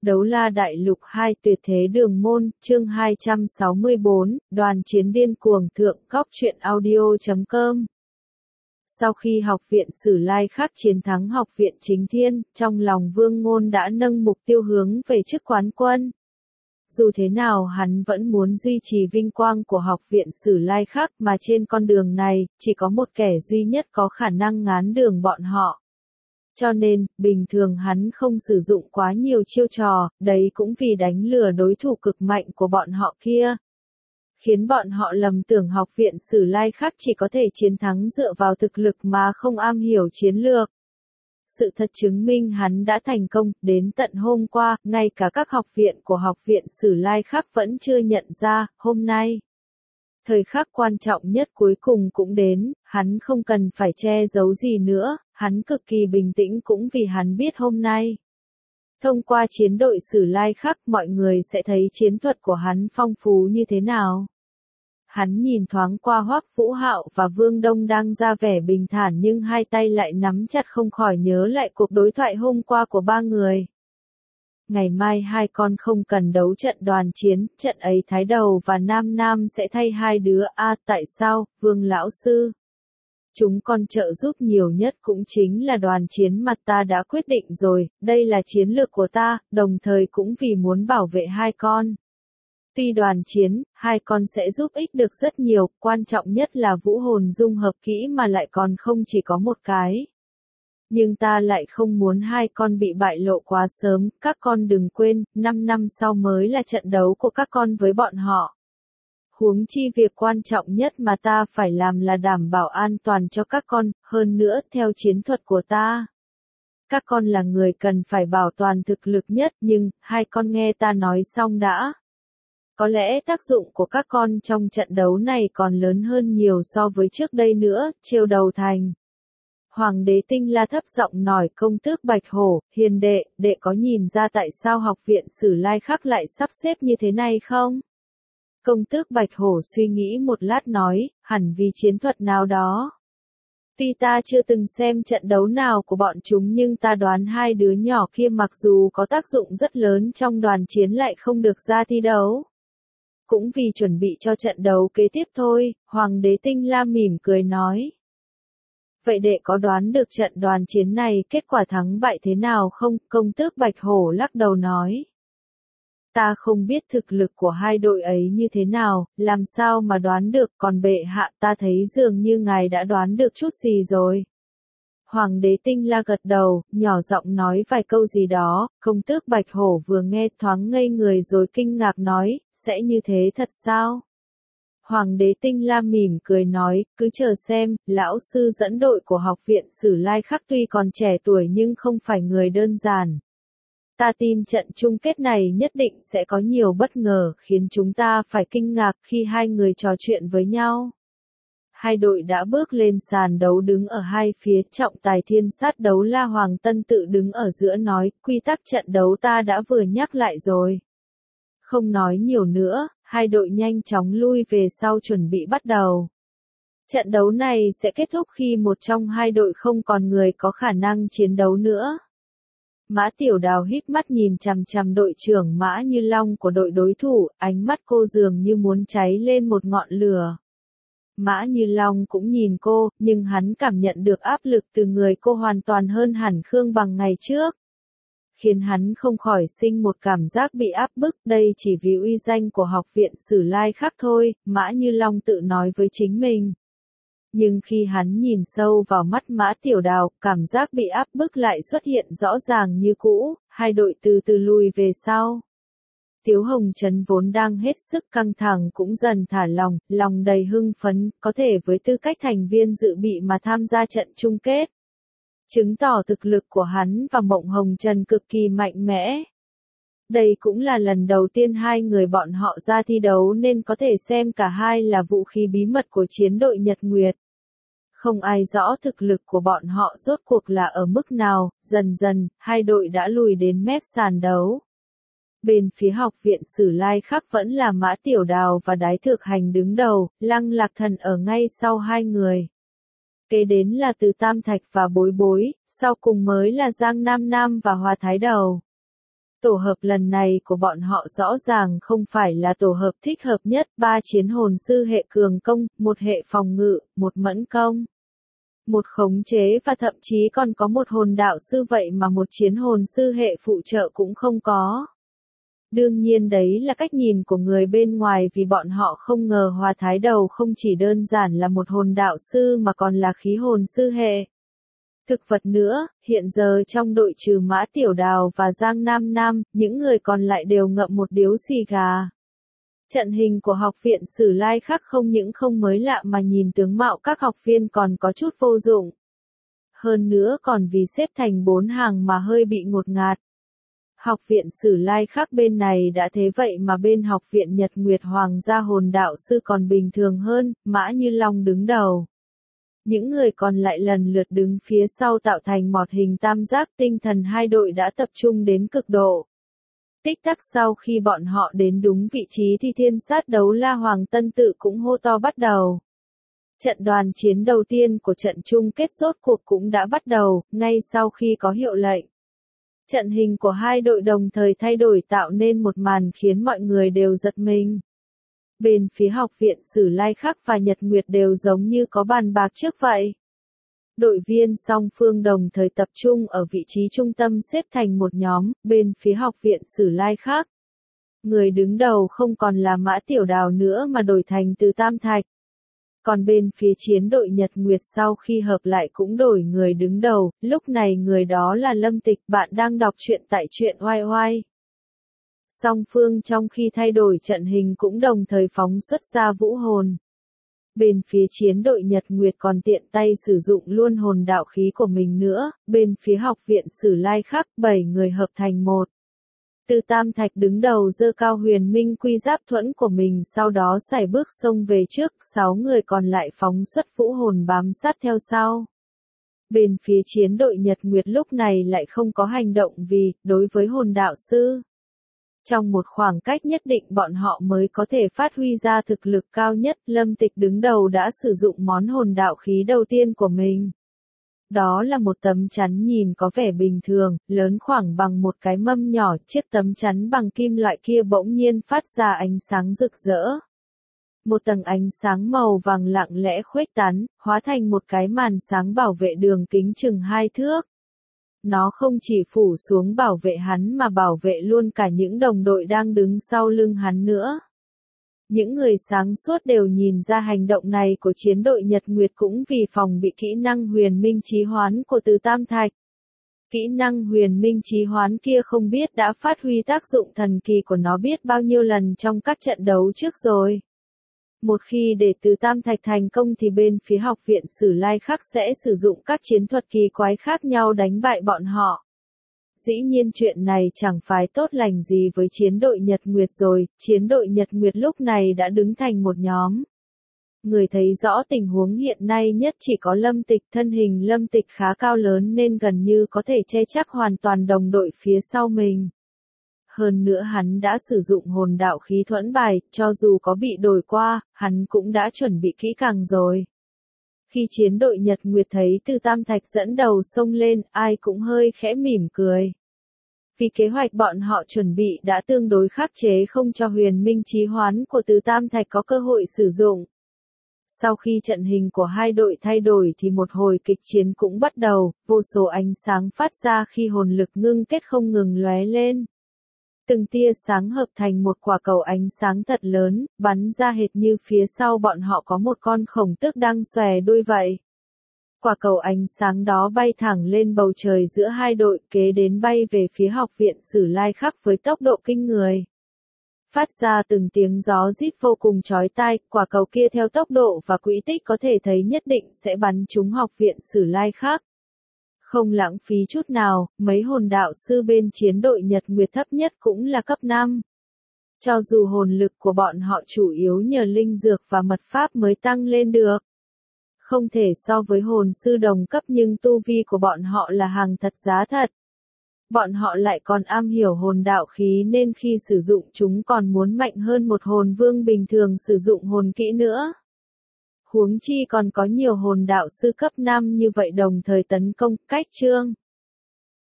Đấu La Đại Lục 2 Tuyệt Thế Đường Môn, chương 264, Đoàn Chiến Điên Cuồng Thượng Góc truyện audio.com. Sau khi Học viện Sử Lai Khắc chiến thắng Học viện Chính Thiên, trong lòng Vương Ngôn đã nâng mục tiêu hướng về chức quán quân. Dù thế nào hắn vẫn muốn duy trì vinh quang của Học viện Sử Lai Khắc, mà trên con đường này, chỉ có một kẻ duy nhất có khả năng ngán đường bọn họ. Cho nên, bình thường hắn không sử dụng quá nhiều chiêu trò, đấy cũng vì đánh lừa đối thủ cực mạnh của bọn họ kia. Khiến bọn họ lầm tưởng Học viện Sử Lai Khắc chỉ có thể chiến thắng dựa vào thực lực mà không am hiểu chiến lược. Sự thật chứng minh hắn đã thành công, đến tận hôm qua, ngay cả các học viện của Học viện Sử Lai Khắc vẫn chưa nhận ra, hôm nay. Thời khắc quan trọng nhất cuối cùng cũng đến, hắn không cần phải che giấu gì nữa, hắn cực kỳ bình tĩnh cũng vì hắn biết hôm nay. Thông qua chiến đội Sử Lai Khắc mọi người sẽ thấy chiến thuật của hắn phong phú như thế nào. Hắn nhìn thoáng qua Hoắc Vũ Hạo và Vương Đông đang ra vẻ bình thản nhưng hai tay lại nắm chặt không khỏi nhớ lại cuộc đối thoại hôm qua của ba người. Ngày mai hai con không cần đấu trận đoàn chiến, trận ấy Thái Đầu và Nam Nam sẽ thay hai đứa. Tại sao, Vương lão sư? Chúng con trợ giúp nhiều nhất cũng chính là đoàn chiến mà ta đã quyết định rồi, đây là chiến lược của ta, đồng thời cũng vì muốn bảo vệ hai con. Tuy đoàn chiến, hai con sẽ giúp ích được rất nhiều, quan trọng nhất là vũ hồn dung hợp kỹ mà lại còn không chỉ có một cái. Nhưng ta lại không muốn hai con bị bại lộ quá sớm, các con đừng quên, 5 năm sau mới là trận đấu của các con với bọn họ. Huống chi việc quan trọng nhất mà ta phải làm là đảm bảo an toàn cho các con, hơn nữa theo chiến thuật của ta. Các con là người cần phải bảo toàn thực lực nhất nhưng, hai con nghe ta nói xong đã. Có lẽ tác dụng của các con trong trận đấu này còn lớn hơn nhiều so với trước đây nữa, Triều Đầu Thành. Hoàng đế Tinh La thấp giọng nói công tước Bạch Hổ, hiền đệ có nhìn ra tại sao Học viện Sử Lai Khắc lại sắp xếp như thế này không? Công tước Bạch Hổ suy nghĩ một lát nói, hẳn vì chiến thuật nào đó. Tuy ta chưa từng xem trận đấu nào của bọn chúng nhưng ta đoán hai đứa nhỏ kia mặc dù có tác dụng rất lớn trong đoàn chiến lại không được ra thi đấu. Cũng vì chuẩn bị cho trận đấu kế tiếp thôi, Hoàng đế Tinh La mỉm cười nói. Vậy đệ có đoán được trận đoàn chiến này kết quả thắng bại thế nào không? Công tước Bạch Hổ lắc đầu nói. Ta không biết thực lực của hai đội ấy như thế nào, làm sao mà đoán được, còn bệ hạ ta thấy dường như ngài đã đoán được chút gì rồi. Hoàng đế Tinh La gật đầu, nhỏ giọng nói vài câu gì đó, công tước Bạch Hổ vừa nghe thoáng ngây người rồi kinh ngạc nói, sẽ như thế thật sao? Hoàng đế Tinh La mỉm cười nói, cứ chờ xem, lão sư dẫn đội của Học viện Sử Lai Khắc tuy còn trẻ tuổi nhưng không phải người đơn giản. Ta tin trận chung kết này nhất định sẽ có nhiều bất ngờ khiến chúng ta phải kinh ngạc khi hai người trò chuyện với nhau. Hai đội đã bước lên sàn đấu đứng ở hai phía, trọng tài thiên sát đấu La Hoàng Tân tự đứng ở giữa nói, quy tắc trận đấu ta đã vừa nhắc lại rồi. Không nói nhiều nữa, hai đội nhanh chóng lui về sau chuẩn bị bắt đầu. Trận đấu này sẽ kết thúc khi một trong hai đội không còn người có khả năng chiến đấu nữa. Mã Tiểu Đào híp mắt nhìn chằm chằm đội trưởng Mã Như Long của đội đối thủ, ánh mắt cô dường như muốn cháy lên một ngọn lửa. Mã Như Long cũng nhìn cô, nhưng hắn cảm nhận được áp lực từ người cô hoàn toàn hơn hẳn Khương Bằng ngày trước. Khiến hắn không khỏi sinh một cảm giác bị áp bức, đây chỉ vì uy danh của Học viện Sử Lai Khắc thôi, Mã Như Long tự nói với chính mình. Nhưng khi hắn nhìn sâu vào mắt Mã Tiểu Đào, cảm giác bị áp bức lại xuất hiện rõ ràng như cũ, hai đội từ từ lùi về sau. Tiếu Hồng Trấn vốn đang hết sức căng thẳng cũng dần thả lòng, lòng đầy hưng phấn, có thể với tư cách thành viên dự bị mà tham gia trận chung kết. Chứng tỏ thực lực của hắn và Mộng Hồng Trần cực kỳ mạnh mẽ. Đây cũng là lần đầu tiên hai người bọn họ ra thi đấu nên có thể xem cả hai là vũ khí bí mật của chiến đội Nhật Nguyệt. Không ai rõ thực lực của bọn họ rốt cuộc là ở mức nào, dần dần, hai đội đã lùi đến mép sàn đấu. Bên phía Học viện Sử Lai Khắc vẫn là Mã Tiểu Đào và Đái Thược Hành đứng đầu, Lăng Lạc Thần ở ngay sau hai người. Kế đến là Từ Tam Thạch và Bối Bối, sau cùng mới là Giang Nam Nam và Hoa Thái Đầu. Tổ hợp lần này của bọn họ rõ ràng không phải là tổ hợp thích hợp nhất, 3 chiến hồn sư hệ cường công, một hệ phòng ngự, một mẫn công, một khống chế và thậm chí còn có một hồn đạo sư, vậy mà một chiến hồn sư hệ phụ trợ cũng không có. Đương nhiên đấy là cách nhìn của người bên ngoài, vì bọn họ không ngờ Hoa Thái Đầu không chỉ đơn giản là một hồn đạo sư mà còn là khí hồn sư hệ thực vật nữa. Hiện giờ trong đội trừ Mã Tiểu Đào và Giang Nam Nam, những người còn lại đều ngậm một điếu xì gà. Trận hình của học viện Sử Lai Khắc không những không mới lạ mà nhìn tướng mạo các học viên còn có chút vô dụng. Hơn nữa còn vì xếp thành 4 hàng mà hơi bị ngột ngạt. Học viện Sử Lai Khắc bên này đã thế vậy mà bên học viện Nhật Nguyệt Hoàng gia hồn đạo sư còn bình thường hơn, Mã Như Long đứng đầu. Những người còn lại lần lượt đứng phía sau tạo thành một hình tam giác, tinh thần hai đội đã tập trung đến cực độ. Tích tắc sau khi bọn họ đến đúng vị trí thì thiên sát đấu la Hoàng Tân Tự cũng hô to bắt đầu. Trận đoàn chiến đầu tiên của trận chung kết rốt cuộc cũng đã bắt đầu, ngay sau khi có hiệu lệnh. Trận hình của hai đội đồng thời thay đổi tạo nên một màn khiến mọi người đều giật mình. Bên phía học viện Sử Lai Khắc và Nhật Nguyệt đều giống như có bàn bạc trước vậy. Đội viên song phương đồng thời tập trung ở vị trí trung tâm xếp thành một nhóm, bên phía học viện Sử Lai Khắc. Người đứng đầu không còn là Mã Tiểu Đào nữa mà đổi thành Từ Tam Thạch. Còn bên phía chiến đội Nhật Nguyệt sau khi hợp lại cũng đổi người đứng đầu, lúc này người đó là Lâm Tịch. Bạn đang đọc truyện tại truyện oai oai. Song phương trong khi thay đổi trận hình cũng đồng thời phóng xuất ra vũ hồn. Bên phía chiến đội Nhật Nguyệt còn tiện tay sử dụng luôn hồn đạo khí của mình nữa, bên phía học viện Sử Lai Khắc 7 người hợp thành một. Từ Tam Thạch đứng đầu giơ cao huyền minh quy giáp thuẫn của mình, sau đó sải bước xông về trước, 6 người còn lại phóng xuất vũ hồn bám sát theo sau. Bên phía chiến đội Nhật Nguyệt lúc này lại không có hành động vì, đối với hồn đạo sư, trong một khoảng cách nhất định bọn họ mới có thể phát huy ra thực lực cao nhất. Lâm Tịch đứng đầu đã sử dụng món hồn đạo khí đầu tiên của mình. Đó là một tấm chắn nhìn có vẻ bình thường, lớn khoảng bằng một cái mâm nhỏ, chiếc tấm chắn bằng kim loại kia bỗng nhiên phát ra ánh sáng rực rỡ. Một tầng ánh sáng màu vàng lặng lẽ khuếch tán, hóa thành một cái màn sáng bảo vệ đường kính chừng 2 thước. Nó không chỉ phủ xuống bảo vệ hắn mà bảo vệ luôn cả những đồng đội đang đứng sau lưng hắn nữa. Những người sáng suốt đều nhìn ra hành động này của chiến đội Nhật Nguyệt cũng vì phòng bị kỹ năng huyền minh chí hoán của Từ Tam Thạch. Kỹ năng huyền minh chí hoán kia không biết đã phát huy tác dụng thần kỳ của nó biết bao nhiêu lần trong các trận đấu trước rồi. Một khi để Từ Tam Thạch thành công thì bên phía học viện Sử Lai Khắc sẽ sử dụng các chiến thuật kỳ quái khác nhau đánh bại bọn họ. Dĩ nhiên chuyện này chẳng phải tốt lành gì với chiến đội Nhật Nguyệt rồi, chiến đội Nhật Nguyệt lúc này đã đứng thành một nhóm. Người thấy rõ tình huống hiện nay nhất chỉ có Lâm Tịch, thân hình Lâm Tịch khá cao lớn nên gần như có thể che chắc hoàn toàn đồng đội phía sau mình. Hơn nữa hắn đã sử dụng hồn đạo khí thuẫn bài, cho dù có bị đổi qua, hắn cũng đã chuẩn bị kỹ càng rồi. Khi chiến đội Nhật Nguyệt thấy Từ Tam Thạch dẫn đầu xông lên, ai cũng hơi khẽ mỉm cười. Vì kế hoạch bọn họ chuẩn bị đã tương đối khắc chế không cho huyền minh chí hoán của Từ Tam Thạch có cơ hội sử dụng. Sau khi trận hình của hai đội thay đổi thì một hồi kịch chiến cũng bắt đầu, vô số ánh sáng phát ra khi hồn lực ngưng kết không ngừng lóe lên. Từng tia sáng hợp thành một quả cầu ánh sáng thật lớn, bắn ra hệt như phía sau bọn họ có một con khổng tước đang xòe đuôi vậy. Quả cầu ánh sáng đó bay thẳng lên bầu trời giữa hai đội, kế đến bay về phía học viện Sử Lai Khắc với tốc độ kinh người. Phát ra từng tiếng gió rít vô cùng chói tai, quả cầu kia theo tốc độ và quỹ tích có thể thấy nhất định sẽ bắn trúng học viện Sử Lai Khắc. Không lãng phí chút nào, mấy hồn đạo sư bên chiến đội Nhật Nguyệt thấp nhất cũng là cấp 5. Cho dù hồn lực của bọn họ chủ yếu nhờ linh dược và mật pháp mới tăng lên được. Không thể so với hồn sư đồng cấp nhưng tu vi của bọn họ là hàng thật giá thật. Bọn họ lại còn am hiểu hồn đạo khí nên khi sử dụng chúng còn muốn mạnh hơn một hồn vương bình thường sử dụng hồn kỹ nữa. Huống chi còn có nhiều hồn đạo sư cấp 5 như vậy đồng thời tấn công, cách chương.